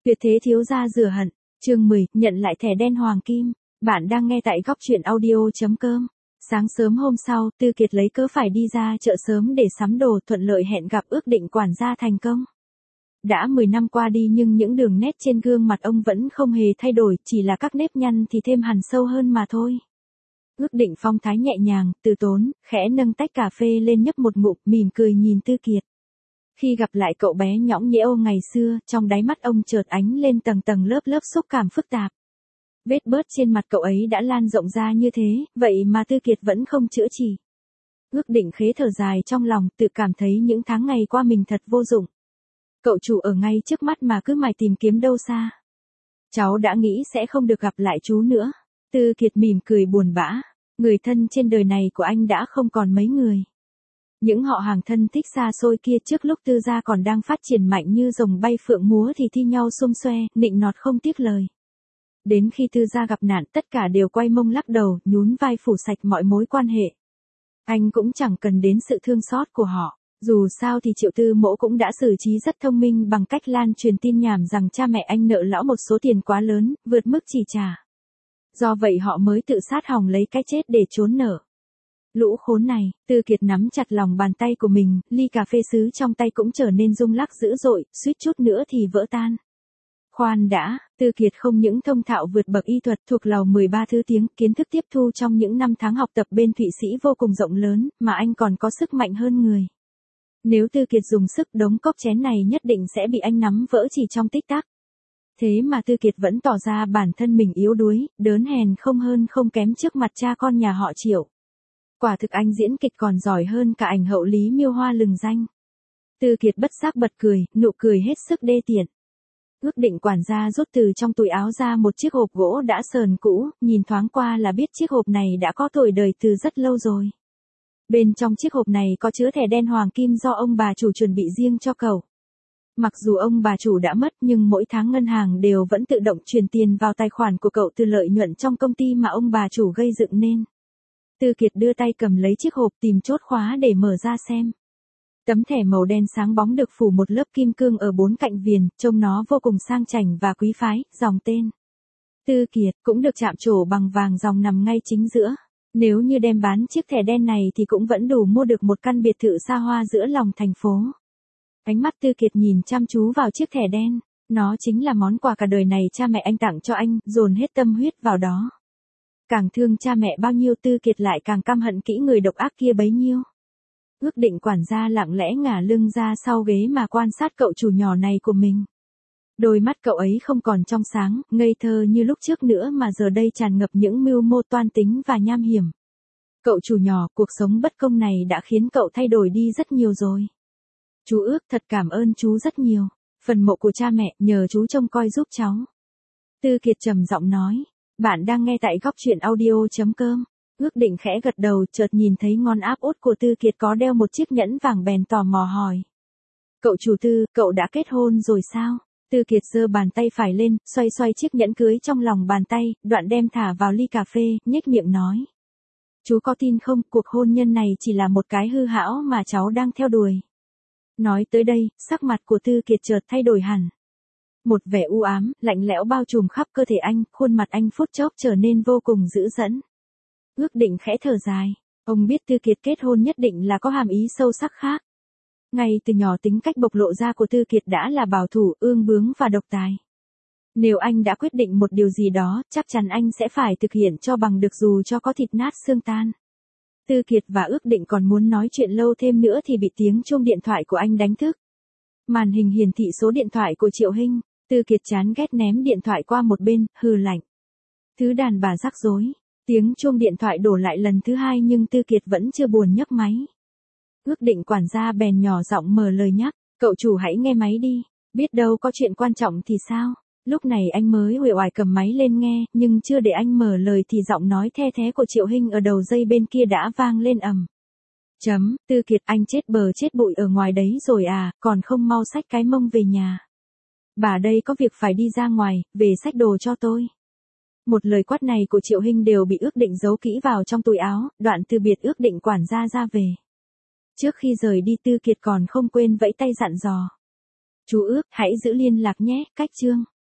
Tuyệt thế thiếu gia rửa hận, chương 10, nhận lại thẻ đen hoàng kim. Bạn đang nghe tại góc truyện audio.com. Sáng sớm hôm sau, Tư Kiệt lấy cớ phải đi ra chợ sớm để sắm đồ, thuận lợi hẹn gặp ước định quản gia thành công. Đã 10 năm qua đi nhưng những đường nét trên gương mặt ông vẫn không hề thay đổi, chỉ là các nếp nhăn thì thêm hằn sâu hơn mà thôi. Ước định phong thái nhẹ nhàng, từ tốn, khẽ nâng tách cà phê lên nhấp một ngụm, mỉm cười nhìn Tư Kiệt. Khi gặp lại cậu bé nhõng nhẽo ngày xưa, trong đáy mắt ông chợt ánh lên tầng tầng lớp lớp xúc cảm phức tạp. Vết bớt trên mặt cậu ấy đã lan rộng ra như thế, vậy mà Tư Kiệt vẫn không chữa trị. Ước định khế thở dài trong lòng, tự cảm thấy những tháng ngày qua mình thật vô dụng. Cậu chủ ở ngay trước mắt mà cứ mải tìm kiếm đâu xa. Cháu đã nghĩ sẽ không được gặp lại chú nữa. Tư Kiệt mỉm cười buồn bã. Người thân trên đời này của anh đã không còn mấy người. Những họ hàng thân thích xa xôi kia trước lúc Tư gia còn đang phát triển mạnh như rồng bay phượng múa thì thi nhau xum xoe, nịnh nọt không tiếc lời. Đến khi Tư gia gặp nạn tất cả đều quay mông lắc đầu, nhún vai phủ sạch mọi mối quan hệ. Anh cũng chẳng cần đến sự thương xót của họ. Dù sao thì Triệu Tư Mỗ cũng đã xử trí rất thông minh bằng cách lan truyền tin nhảm rằng cha mẹ anh nợ lão một số tiền quá lớn, vượt mức chi trả. Do vậy họ mới tự sát hòng lấy cái chết để trốn nợ. Lũ khốn này, Tư Kiệt nắm chặt lòng bàn tay của mình, ly cà phê sứ trong tay cũng trở nên rung lắc dữ dội, suýt chút nữa thì vỡ tan. Khoan đã, Tư Kiệt không những thông thạo vượt bậc y thuật thuộc lầu 13 thứ tiếng, kiến thức tiếp thu trong những năm tháng học tập bên Thụy Sĩ vô cùng rộng lớn, mà anh còn có sức mạnh hơn người. Nếu Tư Kiệt dùng sức đống cốc chén này nhất định sẽ bị anh nắm vỡ chỉ trong tích tắc. Thế mà Tư Kiệt vẫn tỏ ra bản thân mình yếu đuối, đớn hèn không hơn không kém trước mặt cha con nhà họ Triệu. Quả thực anh diễn kịch còn giỏi hơn cả ảnh hậu Lý Miêu Hoa lừng danh. Tư Kiệt bất giác bật cười, nụ cười hết sức đê tiện. Ước định quản gia rút từ trong túi áo ra một chiếc hộp gỗ đã sờn cũ, nhìn thoáng qua là biết chiếc hộp này đã có tuổi đời từ rất lâu rồi. Bên trong chiếc hộp này có chứa thẻ đen hoàng kim do ông bà chủ chuẩn bị riêng cho cậu. Mặc dù ông bà chủ đã mất nhưng mỗi tháng ngân hàng đều vẫn tự động chuyển tiền vào tài khoản của cậu từ lợi nhuận trong công ty mà ông bà chủ gây dựng nên. Tư Kiệt đưa tay cầm lấy chiếc hộp tìm chốt khóa để mở ra xem. Tấm thẻ màu đen sáng bóng được phủ một lớp kim cương ở bốn cạnh viền, trông nó vô cùng sang chảnh và quý phái, dòng tên Tư Kiệt cũng được chạm trổ bằng vàng dòng nằm ngay chính giữa. Nếu như đem bán chiếc thẻ đen này thì cũng vẫn đủ mua được một căn biệt thự xa hoa giữa lòng thành phố. Ánh mắt Tư Kiệt nhìn chăm chú vào chiếc thẻ đen, nó chính là món quà cả đời này cha mẹ anh tặng cho anh, dồn hết tâm huyết vào đó. Càng thương cha mẹ bao nhiêu Tư Kiệt lại càng căm hận kỹ người độc ác kia bấy nhiêu. Ước định quản gia lặng lẽ ngả lưng ra sau ghế mà quan sát cậu chủ nhỏ này của mình. Đôi mắt cậu ấy không còn trong sáng, ngây thơ như lúc trước nữa mà giờ đây tràn ngập những mưu mô toan tính và nham hiểm. Cậu chủ nhỏ, cuộc sống bất công này đã khiến cậu thay đổi đi rất nhiều rồi. Chú Ước thật cảm ơn chú rất nhiều. Phần mộ của cha mẹ nhờ chú trông coi giúp cháu. Tư Kiệt trầm giọng nói. Bạn đang nghe tại góc truyện audio.com. Ước định khẽ gật đầu chợt nhìn thấy ngón áp út của Tư Kiệt có đeo một chiếc nhẫn vàng bèn tò mò hỏi. Cậu chủ Tư, cậu đã kết hôn rồi sao? Tư Kiệt giơ bàn tay phải lên, xoay xoay chiếc nhẫn cưới trong lòng bàn tay, đoạn đem thả vào ly cà phê, nhếch miệng nói. Chú có tin không, cuộc hôn nhân này chỉ là một cái hư hão mà cháu đang theo đuổi. Nói tới đây, sắc mặt của Tư Kiệt chợt thay đổi hẳn. Một vẻ u ám, lạnh lẽo bao trùm khắp cơ thể anh, khuôn mặt anh phút chốc trở nên vô cùng dữ dẫn. Ước định khẽ thở dài, ông biết Tư Kiệt kết hôn nhất định là có hàm ý sâu sắc khác. Ngay từ nhỏ tính cách bộc lộ ra của Tư Kiệt đã là bảo thủ, ương bướng và độc tài. Nếu anh đã quyết định một điều gì đó, chắc chắn anh sẽ phải thực hiện cho bằng được dù cho có thịt nát xương tan. Tư Kiệt và Ước định còn muốn nói chuyện lâu thêm nữa thì bị tiếng chuông điện thoại của anh đánh thức. Màn hình hiển thị số điện thoại của Triệu Hinh, Tư Kiệt chán ghét ném điện thoại qua một bên, hừ lạnh. Thứ đàn bà rắc rối. Tiếng chuông điện thoại đổ lại lần thứ hai nhưng Tư Kiệt vẫn chưa buồn nhấc máy. Ước định quản gia bèn nhỏ giọng mở lời nhắc, cậu chủ hãy nghe máy đi, biết đâu có chuyện quan trọng thì sao. Lúc này anh mới uể oải cầm máy lên nghe, nhưng chưa để anh mở lời thì giọng nói the thé của Triệu Hinh ở đầu dây bên kia đã vang lên ầm. Tư Kiệt, anh chết bờ chết bụi ở ngoài đấy rồi à, còn không mau xách cái mông về nhà. Bà đây có việc phải đi ra ngoài, về xách đồ cho tôi. Một lời quát này của Triệu Hinh đều bị Ước định giấu kỹ vào trong túi áo, đoạn từ biệt Ước định quản gia ra về. Trước khi rời đi Tư Kiệt còn không quên vẫy tay dặn dò. Chú Ước, hãy giữ liên lạc nhé, cách chương.